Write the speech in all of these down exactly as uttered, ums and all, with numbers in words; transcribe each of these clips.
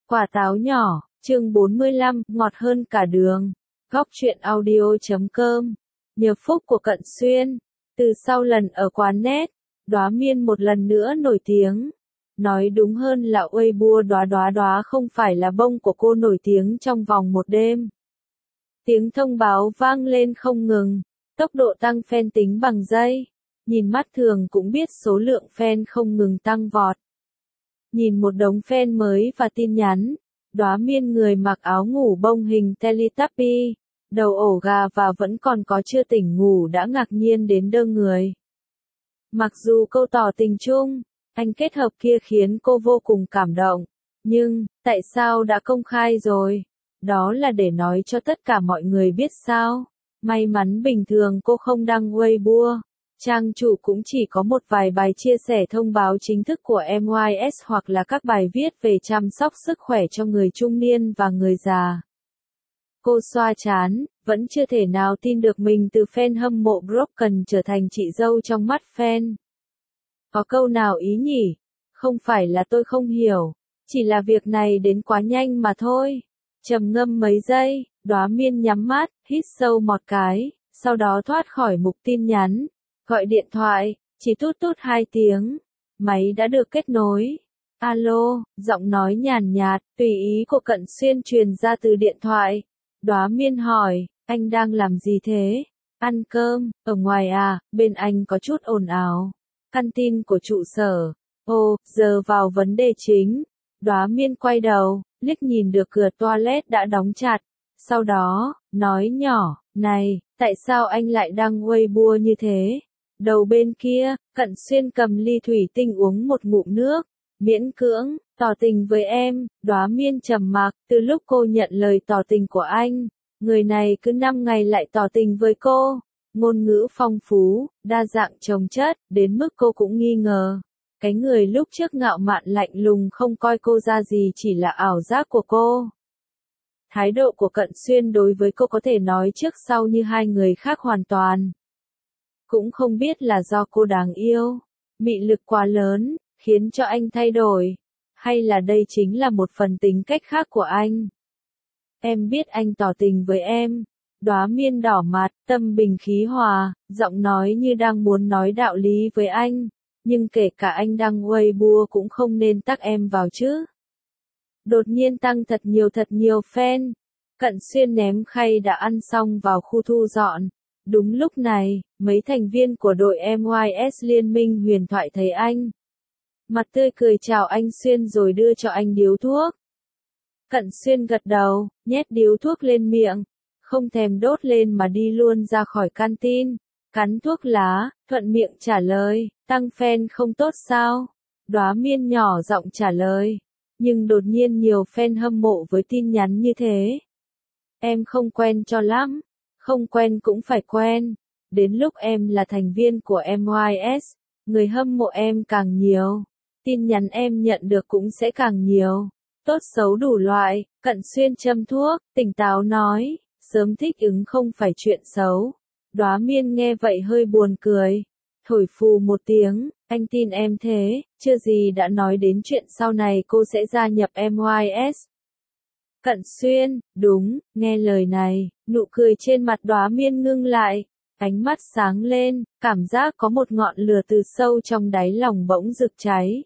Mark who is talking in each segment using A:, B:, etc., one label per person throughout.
A: Quả táo nhỏ, chương bốn mươi lăm, ngọt hơn cả đường. Góc truyện audio chấm com. Nhờ phúc của Cận Xuyên. Từ sau lần ở quán net, Đóa Miên một lần nữa nổi tiếng. Nói đúng hơn là Weibo Đóa Đóa Đóa không phải là bông của cô nổi tiếng trong vòng một đêm. Tiếng thông báo vang lên không ngừng, tốc độ tăng fan tính bằng giây. Nhìn mắt thường cũng biết số lượng fan không ngừng tăng vọt. Nhìn một đống fan mới và tin nhắn, Đóa Miên người mặc áo ngủ bông hình Teletubby, đầu ổ gà và vẫn còn có chưa tỉnh ngủ đã ngạc nhiên đến đơ người. Mặc dù câu tỏ tình chung, anh kết hợp kia khiến cô vô cùng cảm động, nhưng, tại sao đã công khai rồi? Đó là để nói cho tất cả mọi người biết sao? May mắn bình thường cô không đăng Weibo. Trang chủ cũng chỉ có một vài bài chia sẻ thông báo chính thức của em i ét hoặc là các bài viết về chăm sóc sức khỏe cho người trung niên và người già. Cô xoa trán, vẫn chưa thể nào tin được mình từ fan hâm mộ Broken trở thành chị dâu trong mắt fan. Có câu nào ý nhỉ? Không phải là tôi không hiểu, chỉ là việc này đến quá nhanh mà thôi. Trầm ngâm mấy giây, Đóa Miên nhắm mắt, hít sâu một cái, sau đó thoát khỏi mục tin nhắn. Gọi điện thoại, chỉ tút tút hai tiếng. Máy đã được kết nối. Alo, giọng nói nhàn nhạt, tùy ý của Cận Xuyên truyền ra từ điện thoại. Đóa Miên hỏi, anh đang làm gì thế? Ăn cơm, ở ngoài à, bên anh có chút ồn ào. Căn tin của trụ sở. Ồ, giờ vào vấn đề chính. Đóa Miên quay đầu, liếc nhìn được cửa toilet đã đóng chặt. Sau đó, nói nhỏ, này, tại sao anh lại đăng Weibo như thế? Đầu bên kia, Cận Xuyên cầm ly thủy tinh uống một ngụm nước, miễn cưỡng, tỏ tình với em. Đóa Miên trầm mặc, từ lúc cô nhận lời tỏ tình của anh, người này cứ năm ngày lại tỏ tình với cô. Ngôn ngữ phong phú, đa dạng chồng chất, đến mức cô cũng nghi ngờ. Cái người lúc trước ngạo mạn lạnh lùng không coi cô ra gì chỉ là ảo giác của cô. Thái độ của Cận Xuyên đối với cô có thể nói trước sau như hai người khác hoàn toàn. Cũng không biết là do cô đáng yêu, mị lực quá lớn, khiến cho anh thay đổi, hay là đây chính là một phần tính cách khác của anh. Em biết anh tỏ tình với em. Đóa Miên đỏ mặt, tâm bình khí hòa, giọng nói như đang muốn nói đạo lý với anh, nhưng kể cả anh đăng Weibo cũng không nên tag em vào chứ. Đột nhiên tăng thật nhiều thật nhiều fan. Cận Xuyên ném khay đã ăn xong vào khu thu dọn. Đúng lúc này, mấy thành viên của đội em i ét Liên minh huyền thoại thấy anh. Mặt tươi cười chào anh Xuyên rồi đưa cho anh điếu thuốc. Cận Xuyên gật đầu, nhét điếu thuốc lên miệng, không thèm đốt lên mà đi luôn ra khỏi canteen. Cắn thuốc lá, thuận miệng trả lời, tăng fan không tốt sao? Đóa Miên nhỏ giọng trả lời. Nhưng đột nhiên nhiều fan hâm mộ với tin nhắn như thế. Em không quen cho lắm. Không quen cũng phải quen. Đến lúc em là thành viên của em i ét, người hâm mộ em càng nhiều, tin nhắn em nhận được cũng sẽ càng nhiều. Tốt xấu đủ loại. Cận Xuyên châm thuốc, tỉnh táo nói, sớm thích ứng không phải chuyện xấu. Đóa Miên nghe vậy hơi buồn cười, thổi phù một tiếng, anh tin em thế, chưa gì đã nói đến chuyện sau này cô sẽ gia nhập em i ét. Cận Xuyên, đúng, nghe lời này, nụ cười trên mặt Đóa Miên ngưng lại, ánh mắt sáng lên, cảm giác có một ngọn lửa từ sâu trong đáy lòng bỗng rực cháy.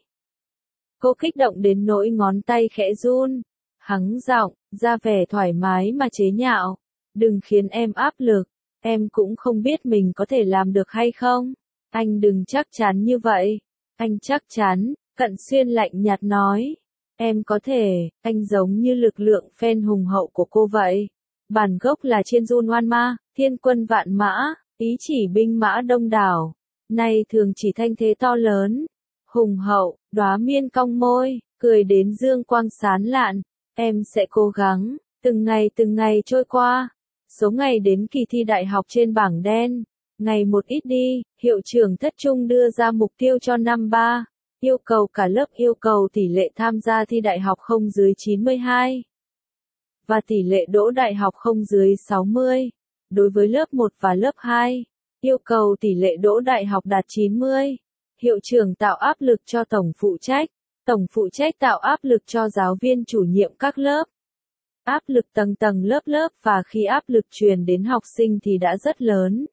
A: Cô kích động đến nỗi ngón tay khẽ run, hắng giọng, ra vẻ thoải mái mà chế nhạo, đừng khiến em áp lực, em cũng không biết mình có thể làm được hay không, anh đừng chắc chắn như vậy, anh chắc chắn. Cận Xuyên lạnh nhạt nói. Em có thể, anh giống như lực lượng fan hùng hậu của cô vậy. Bản gốc là Chiên Jun Oan Ma, thiên quân vạn mã, ý chỉ binh mã đông đảo. Nay thường chỉ thanh thế to lớn. Hùng hậu, Đóa Miên cong môi, cười đến dương quang sán lạn. Em sẽ cố gắng, từng ngày từng ngày trôi qua. Số ngày đến kỳ thi đại học trên bảng đen. Ngày một ít đi, hiệu trưởng Thất Trung đưa ra mục tiêu cho năm ba. Yêu cầu cả lớp yêu cầu tỷ lệ tham gia thi đại học không dưới chín mươi hai. Và tỷ lệ đỗ đại học không dưới sáu mươi. Đối với lớp một và lớp hai, yêu cầu tỷ lệ đỗ đại học đạt chín mươi. Hiệu trưởng tạo áp lực cho tổng phụ trách. Tổng phụ trách tạo áp lực cho giáo viên chủ nhiệm các lớp. Áp lực tầng tầng lớp lớp và khi áp lực truyền đến học sinh thì đã rất lớn.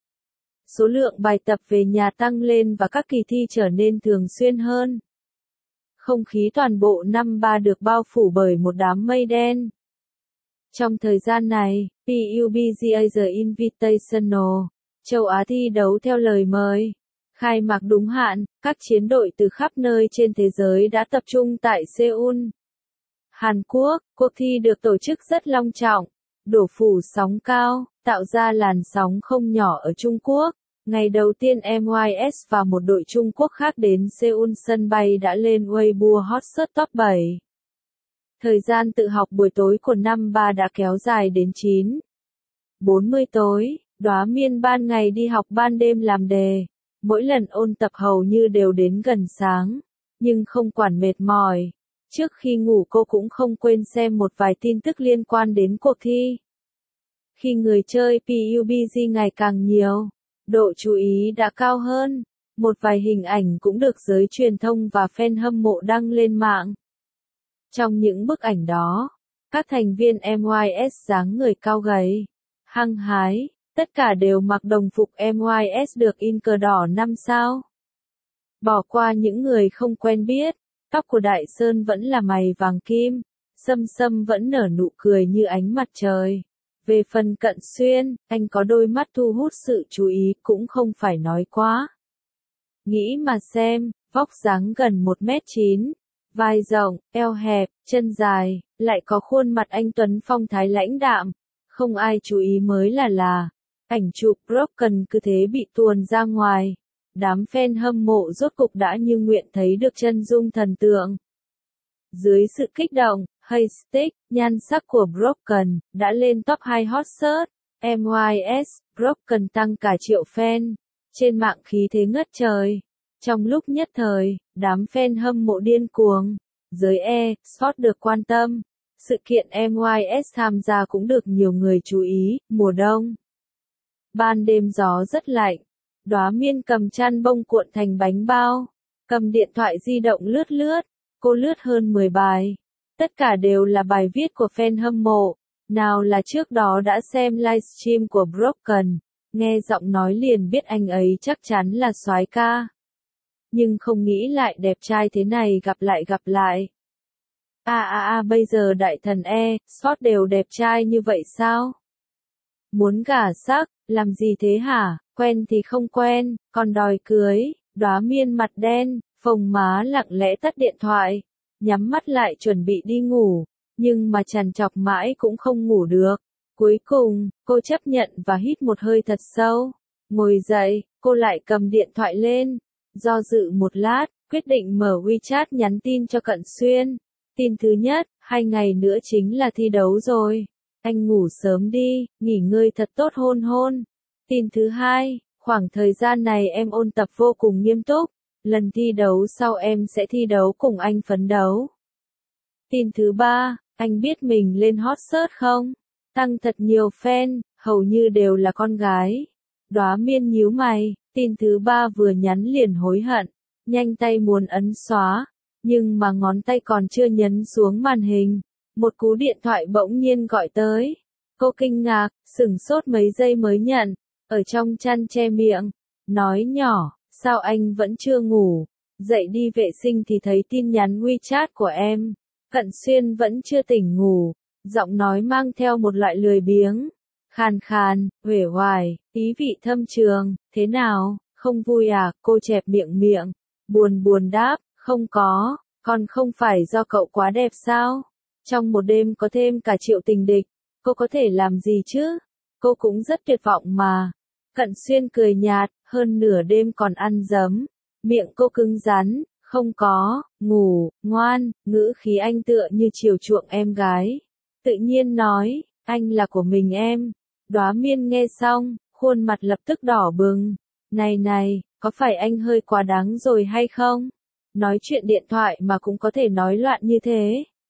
A: Số lượng bài tập về nhà tăng lên và các kỳ thi trở nên thường xuyên hơn. Không khí toàn bộ năm ba được bao phủ bởi một đám mây đen. Trong thời gian này, pê u bê giê a The Invitational, châu Á thi đấu theo lời mời, khai mạc đúng hạn, các chiến đội từ khắp nơi trên thế giới đã tập trung tại Seoul, Hàn Quốc. Cuộc thi được tổ chức rất long trọng, đổ phủ sóng cao, tạo ra làn sóng không nhỏ ở Trung Quốc. Ngày đầu tiên em i ét và một đội Trung Quốc khác đến Seoul sân bay đã lên Weibo Hot Search Top bảy. Thời gian tự học buổi tối của năm ba đã kéo dài đến chín bốn mươi tối, Đóa Miên ban ngày đi học ban đêm làm đề. Mỗi lần ôn tập hầu như đều đến gần sáng, nhưng không quản mệt mỏi. Trước khi ngủ cô cũng không quên xem một vài tin tức liên quan đến cuộc thi. Khi người chơi pê u bê giê ngày càng nhiều, độ chú ý đã cao hơn. Một vài hình ảnh cũng được giới truyền thông và fan hâm mộ đăng lên mạng. Trong những bức ảnh đó, các thành viên em i ét dáng người cao gầy, hăng hái, tất cả đều mặc đồng phục em i ét được in cờ đỏ năm sao. Bỏ qua những người không quen biết, tóc của Đại Sơn vẫn là mày vàng kim, Sâm Sâm vẫn nở nụ cười như ánh mặt trời. Về phần Cận Xuyên, anh có đôi mắt thu hút sự chú ý cũng không phải nói quá. Nghĩ mà xem, vóc dáng gần một mét chín, vai rộng, eo hẹp, chân dài, lại có khuôn mặt anh tuấn phong thái lãnh đạm, không ai chú ý mới là là. Ảnh chụp Broken cứ thế bị tuồn ra ngoài. Đám fan hâm mộ rốt cục đã như nguyện thấy được chân dung thần tượng. Dưới sự kích động, hashtag nhan sắc của Broken đã lên top hai hot search. em i ét, Broken tăng cả triệu fan. Trên mạng khí thế ngất trời. Trong lúc nhất thời, đám fan hâm mộ điên cuồng. Giới e-sport được quan tâm. Sự kiện em i ét tham gia cũng được nhiều người chú ý. Mùa đông, ban đêm gió rất lạnh. Đóa Miên cầm chăn bông cuộn thành bánh bao, cầm điện thoại di động lướt lướt, cô lướt hơn mười bài. Tất cả đều là bài viết của fan hâm mộ, nào là trước đó đã xem livestream của Broken, nghe giọng nói liền biết anh ấy chắc chắn là soái ca. Nhưng không nghĩ lại đẹp trai thế này gặp lại gặp lại. À à à bây giờ đại thần e-sport đều đẹp trai như vậy sao? Muốn gả sắc, làm gì thế hả? Quen thì không quen, còn đòi cưới. Đóa Miên mặt đen, phồng má lặng lẽ tắt điện thoại, nhắm mắt lại chuẩn bị đi ngủ, nhưng mà trằn trọc mãi cũng không ngủ được. Cuối cùng, cô chấp nhận và hít một hơi thật sâu. Ngồi dậy, cô lại cầm điện thoại lên, do dự một lát, quyết định mở WeChat nhắn tin cho Cận Xuyên. Tin thứ nhất, hai ngày nữa chính là thi đấu rồi. Anh ngủ sớm đi, nghỉ ngơi thật tốt hôn hôn. Tin thứ hai, khoảng thời gian này em ôn tập vô cùng nghiêm túc, lần thi đấu sau em sẽ thi đấu cùng anh phấn đấu. Tin thứ ba, anh biết mình lên hot search không? Tăng thật nhiều fan, hầu như đều là con gái. Đóa Miên nhíu mày, tin thứ ba vừa nhắn liền hối hận, nhanh tay muốn ấn xóa, nhưng mà ngón tay còn chưa nhấn xuống màn hình. Một cú điện thoại bỗng nhiên gọi tới. Cô kinh ngạc, sửng sốt mấy giây mới nhận, ở trong chăn che miệng, nói nhỏ, sao anh vẫn chưa ngủ? Dậy đi vệ sinh thì thấy tin nhắn WeChat của em. Cận Xuyên vẫn chưa tỉnh ngủ, giọng nói mang theo một loại lười biếng, khàn khàn, uể oải, ý vị thâm trường. Thế nào, không vui à? Cô chẹp miệng miệng, buồn buồn đáp, không có, còn không phải do cậu quá đẹp sao? Trong một đêm có thêm cả triệu tình địch, cô có thể làm gì chứ? Cô cũng rất tuyệt vọng mà. Cận Xuyên cười nhạt, hơn nửa đêm còn ăn dấm. Miệng cô cứng rắn, không có, ngủ, ngoan, ngữ khí anh tựa như chiều chuộng em gái. Tự nhiên nói, anh là của mình em. Đóa Miên nghe xong, khuôn mặt lập tức đỏ bừng. Này này, có phải anh hơi quá đáng rồi hay không? Nói chuyện điện thoại mà cũng có thể nói loạn như thế.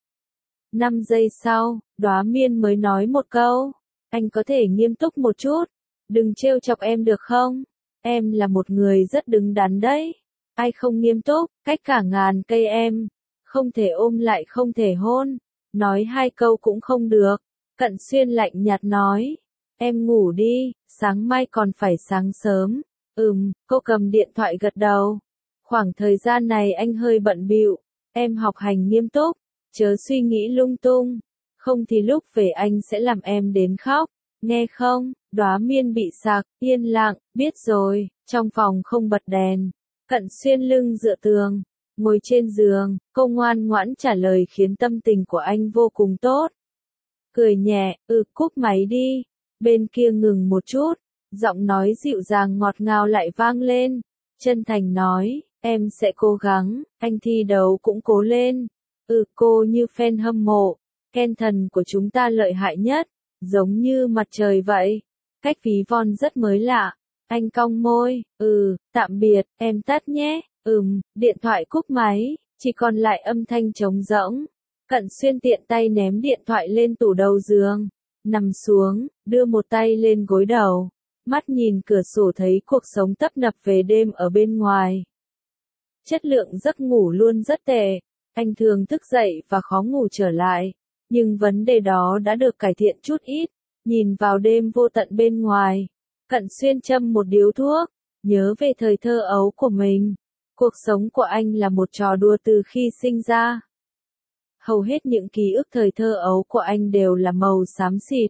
A: Năm giây sau, Đóa Miên mới nói một câu, anh có thể nghiêm túc một chút, đừng trêu chọc em được không? Em là một người rất đứng đắn đấy. Ai không nghiêm túc, cách cả ngàn cây em, Không thể ôm lại không thể hôn. Nói hai câu cũng không được. Cận Xuyên lạnh nhạt nói. Em ngủ đi, sáng mai còn phải sáng sớm. Ừm, cô cầm điện thoại gật đầu. Khoảng thời gian này anh hơi bận bịu. Em học hành nghiêm túc, chớ suy nghĩ lung tung. Không thì lúc về anh sẽ làm em đến khóc. Nghe không? Đóa Miên bị sặc, yên lặng, biết rồi. Trong phòng không bật đèn. Cận Xuyên lưng dựa tường, ngồi trên giường, cô ngoan ngoãn trả lời khiến tâm tình của anh vô cùng tốt. Cười nhẹ, ừ cúp máy đi. Bên kia ngừng một chút, giọng nói dịu dàng ngọt ngào lại vang lên. Chân thành nói, em sẽ cố gắng, anh thi đấu cũng cố lên. Ừ cô như fan hâm mộ, Ken thần của chúng ta lợi hại nhất, giống như mặt trời vậy. Cách ví von rất mới lạ. Anh cong môi, ừ, tạm biệt, em tắt nhé. Ừm, điện thoại cúp máy, chỉ còn lại âm thanh trống rỗng. Cận Xuyên tiện tay ném điện thoại lên tủ đầu giường, nằm xuống, đưa một tay lên gối đầu, mắt nhìn cửa sổ thấy cuộc sống tấp nập về đêm ở bên ngoài. Chất lượng giấc ngủ luôn rất tệ, anh thường thức dậy và khó ngủ trở lại, nhưng vấn đề đó đã được cải thiện chút ít, nhìn vào đêm vô tận bên ngoài. Cận Xuyên châm một điếu thuốc, nhớ về thời thơ ấu của mình. Cuộc sống của anh là một trò đùa từ khi sinh ra. Hầu hết những ký ức thời thơ ấu của anh đều là màu xám xịt.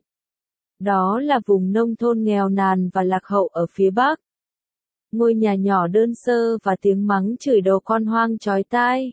A: Đó là vùng nông thôn nghèo nàn và lạc hậu ở phía Bắc. Ngôi nhà nhỏ đơn sơ và tiếng mắng chửi đầu con hoang chói tai.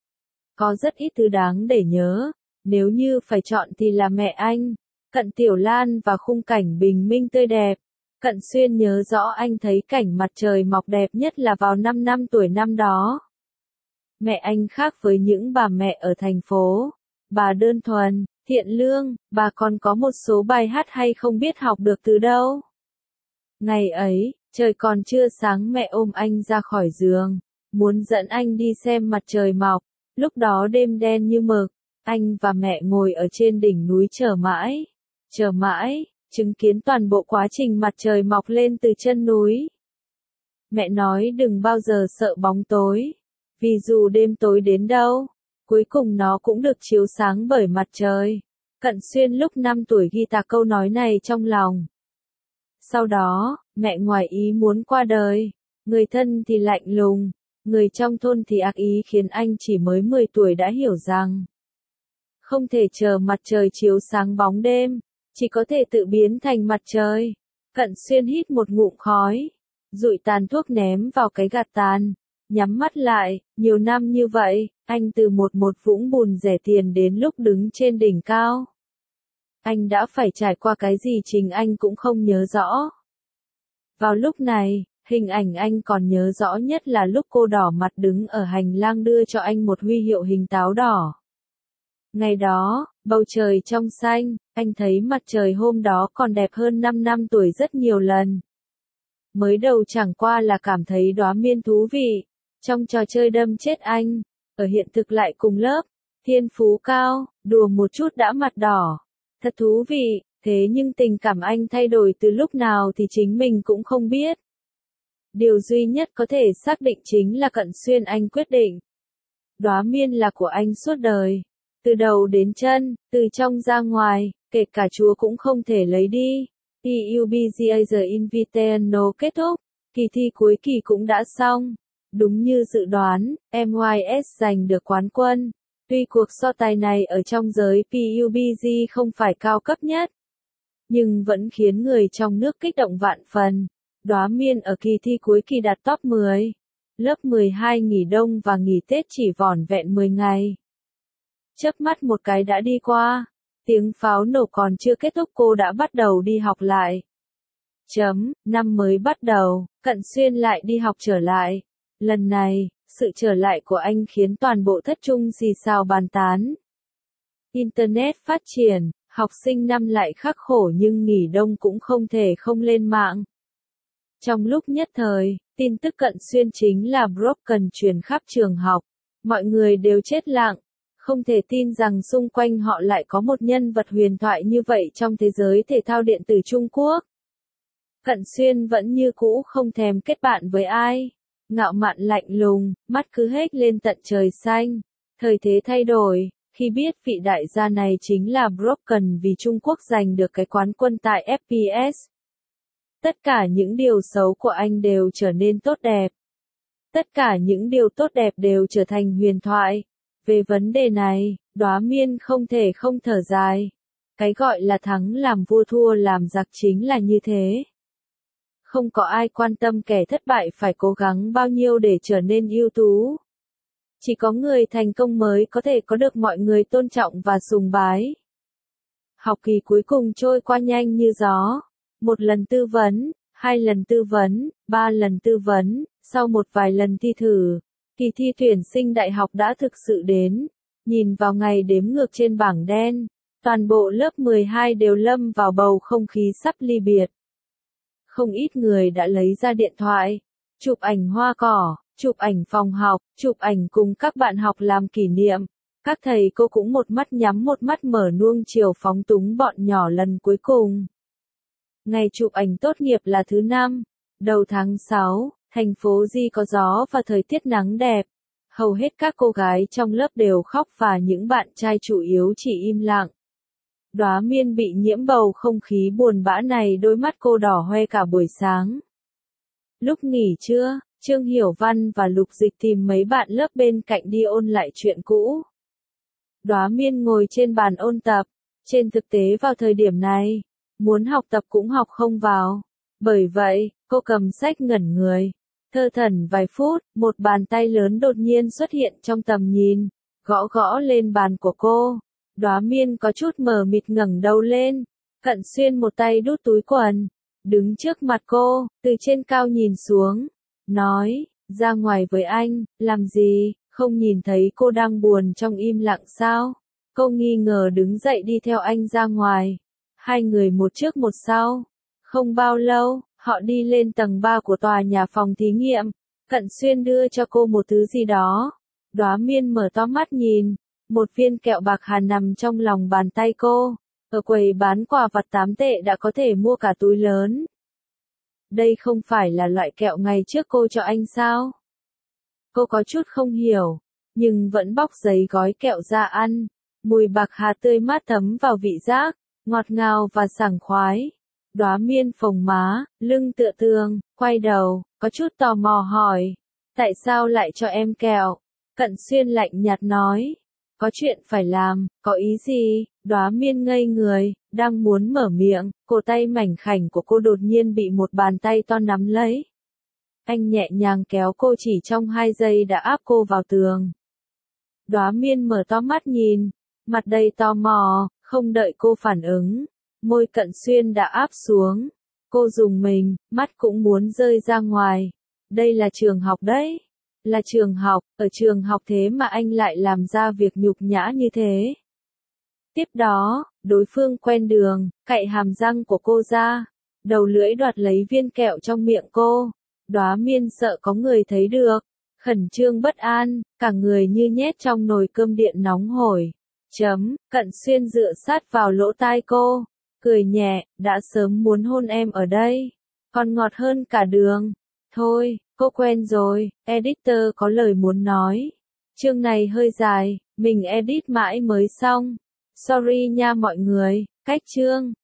A: Có rất ít thứ đáng để nhớ, nếu như phải chọn thì là mẹ anh, Cận Tiểu Lan và khung cảnh bình minh tươi đẹp. Cận Xuyên nhớ rõ anh thấy cảnh mặt trời mọc đẹp nhất là vào năm năm tuổi năm đó. Mẹ anh khác với những bà mẹ ở thành phố. Bà đơn thuần, thiện lương, bà còn có một số bài hát hay không biết học được từ đâu. Ngày ấy, trời còn chưa sáng mẹ ôm anh ra khỏi giường, muốn dẫn anh đi xem mặt trời mọc. Lúc đó đêm đen như mực, anh và mẹ ngồi ở trên đỉnh núi chờ mãi, chờ mãi, chứng kiến toàn bộ quá trình mặt trời mọc lên từ chân núi. Mẹ nói đừng bao giờ sợ bóng tối, vì dù đêm tối đến đâu, cuối cùng nó cũng được chiếu sáng bởi mặt trời. Cận Xuyên lúc năm tuổi ghi tạc câu nói này trong lòng. Sau đó, mẹ ngoài ý muốn qua đời, người thân thì lạnh lùng, người trong thôn thì ác ý khiến anh chỉ mới mười tuổi đã hiểu rằng không thể chờ mặt trời chiếu sáng bóng đêm, chỉ có thể tự biến thành mặt trời. Cận Xuyên hít một ngụm khói, dụi tàn thuốc ném vào cái gạt tàn, nhắm mắt lại. Nhiều năm như vậy, anh từ một một vũng bùn rẻ tiền đến lúc đứng trên đỉnh cao. Anh đã phải trải qua cái gì chính anh cũng không nhớ rõ. Vào lúc này, hình ảnh anh còn nhớ rõ nhất là lúc cô đỏ mặt đứng ở hành lang đưa cho anh một huy hiệu hình táo đỏ. Ngày đó, bầu trời trong xanh, anh thấy mặt trời hôm đó còn đẹp hơn năm năm tuổi rất nhiều lần. Mới đầu chẳng qua là cảm thấy Đóa Miên thú vị, trong trò chơi đâm chết anh, ở hiện thực lại cùng lớp, thiên phú cao, đùa một chút đã mặt đỏ. Thật thú vị, thế nhưng tình cảm anh thay đổi từ lúc nào thì chính mình cũng không biết. Điều duy nhất có thể xác định chính là Cận Xuyên anh quyết định. Đóa Miên là của anh suốt đời. Từ đầu đến chân, từ trong ra ngoài, kể cả Chúa cũng không thể lấy đi. pê u bê giê The Invitational kết thúc, kỳ thi cuối kỳ cũng đã xong. Đúng như dự đoán, em i ét giành được quán quân. Tuy cuộc so tài này ở trong giới pê u bê giê không phải cao cấp nhất, nhưng vẫn khiến người trong nước kích động vạn phần. Đóa Miên ở kỳ thi cuối kỳ đạt top mười. Lớp mười hai nghỉ đông và nghỉ Tết chỉ vỏn vẹn mười ngày. Chớp mắt một cái đã đi qua, tiếng pháo nổ còn chưa kết thúc cô đã bắt đầu đi học lại. Chấm, năm mới bắt đầu, Cận Xuyên lại đi học trở lại. Lần này, sự trở lại của anh khiến toàn bộ thất trung xì xào bàn tán. Internet phát triển, học sinh năm lại khắc khổ nhưng nghỉ đông cũng không thể không lên mạng. Trong lúc nhất thời, tin tức Cận Xuyên chính là broken truyền khắp trường học. Mọi người đều chết lặng, không thể tin rằng xung quanh họ lại có một nhân vật huyền thoại như vậy trong thế giới thể thao điện tử Trung Quốc. Cận Xuyên vẫn như cũ không thèm kết bạn với ai. Ngạo mạn lạnh lùng, mắt cứ hết lên tận trời xanh. Thời thế thay đổi, khi biết vị đại gia này chính là Broken vì Trung Quốc giành được cái quán quân tại ép pê ét. Tất cả những điều xấu của anh đều trở nên tốt đẹp. Tất cả những điều tốt đẹp đều trở thành huyền thoại. Về vấn đề này, Đóa Miên không thể không thở dài. Cái gọi là thắng làm vua thua làm giặc chính là như thế. Không có ai quan tâm kẻ thất bại phải cố gắng bao nhiêu để trở nên ưu tú. Chỉ có người thành công mới có thể có được mọi người tôn trọng và sùng bái. Học kỳ cuối cùng trôi qua nhanh như gió. Một lần tư vấn, hai lần tư vấn, ba lần tư vấn, sau một vài lần thi thử, kỳ thi tuyển sinh đại học đã thực sự đến. Nhìn vào ngày đếm ngược trên bảng đen, toàn bộ lớp mười hai đều lâm vào bầu không khí sắp ly biệt. Không ít người đã lấy ra điện thoại, chụp ảnh hoa cỏ, chụp ảnh phòng học, chụp ảnh cùng các bạn học làm kỷ niệm. Các thầy cô cũng một mắt nhắm một mắt mở nuông chiều phóng túng bọn nhỏ lần cuối cùng. Ngày chụp ảnh tốt nghiệp là thứ năm, đầu tháng sáu, thành phố Di có gió và thời tiết nắng đẹp. Hầu hết các cô gái trong lớp đều khóc và những bạn trai chủ yếu chỉ im lặng. Đóa Miên bị nhiễm bầu không khí buồn bã này, đôi mắt cô đỏ hoe cả buổi sáng. Lúc nghỉ trưa, Trương Hiểu Văn và Lục Dịch tìm mấy bạn lớp bên cạnh đi ôn lại chuyện cũ. Đóa Miên ngồi trên bàn ôn tập. Trên thực tế vào thời điểm này, muốn học tập cũng học không vào. Bởi vậy, cô cầm sách ngẩn người. Thơ thẩn vài phút, một bàn tay lớn đột nhiên xuất hiện trong tầm nhìn, gõ gõ lên bàn của cô. Đóa Miên có chút mờ mịt ngẩng đầu lên. Cận Xuyên một tay đút túi quần, đứng trước mặt cô, từ trên cao nhìn xuống, nói, ra ngoài với anh, làm gì, không nhìn thấy cô đang buồn trong im lặng sao? Cô nghi ngờ đứng dậy đi theo anh ra ngoài. Hai người một trước một sau. Không bao lâu, họ đi lên tầng ba của tòa nhà phòng thí nghiệm. Cận Xuyên đưa cho cô một thứ gì đó. Đóa Miên mở to mắt nhìn. Một viên kẹo bạc hà nằm trong lòng bàn tay cô. Ở quầy bán quà vặt tám tệ đã có thể mua cả túi lớn. Đây không phải là loại kẹo ngày trước cô cho anh sao? Cô có chút không hiểu, nhưng vẫn bóc giấy gói kẹo ra ăn. Mùi bạc hà tươi mát thấm vào vị giác, ngọt ngào và sảng khoái. Đóa Miên phồng má, lưng tựa tường, quay đầu, có chút tò mò hỏi. Tại sao lại cho em kẹo? Cận Xuyên lạnh nhạt nói. Có chuyện phải làm, có ý gì? Đóa Miên ngây người, đang muốn mở miệng, cổ tay mảnh khảnh của cô đột nhiên bị một bàn tay to nắm lấy. Anh nhẹ nhàng kéo cô, chỉ trong hai giây đã áp cô vào tường. Đóa Miên mở to mắt nhìn, mặt đầy tò mò, không đợi cô phản ứng. Môi Cận Xuyên đã áp xuống. Cô rùng mình, mắt cũng muốn rơi ra ngoài. Đây là trường học đấy. Là trường học, ở trường học thế mà anh lại làm ra việc nhục nhã như thế. Tiếp đó, đối phương quen đường, cạy hàm răng của cô ra. Đầu lưỡi đoạt lấy viên kẹo trong miệng cô. Đóa Miên sợ có người thấy được. Khẩn trương bất an, cả người như nhét trong nồi cơm điện nóng hổi. Chấm, Cận Xuyên dựa sát vào lỗ tai cô. Cười nhẹ, đã sớm muốn hôn em ở đây. Còn ngọt hơn cả đường. Thôi, cô quen rồi, editor có lời muốn nói. Chương này hơi dài, mình edit mãi mới xong. Sorry nha mọi người, cách chương.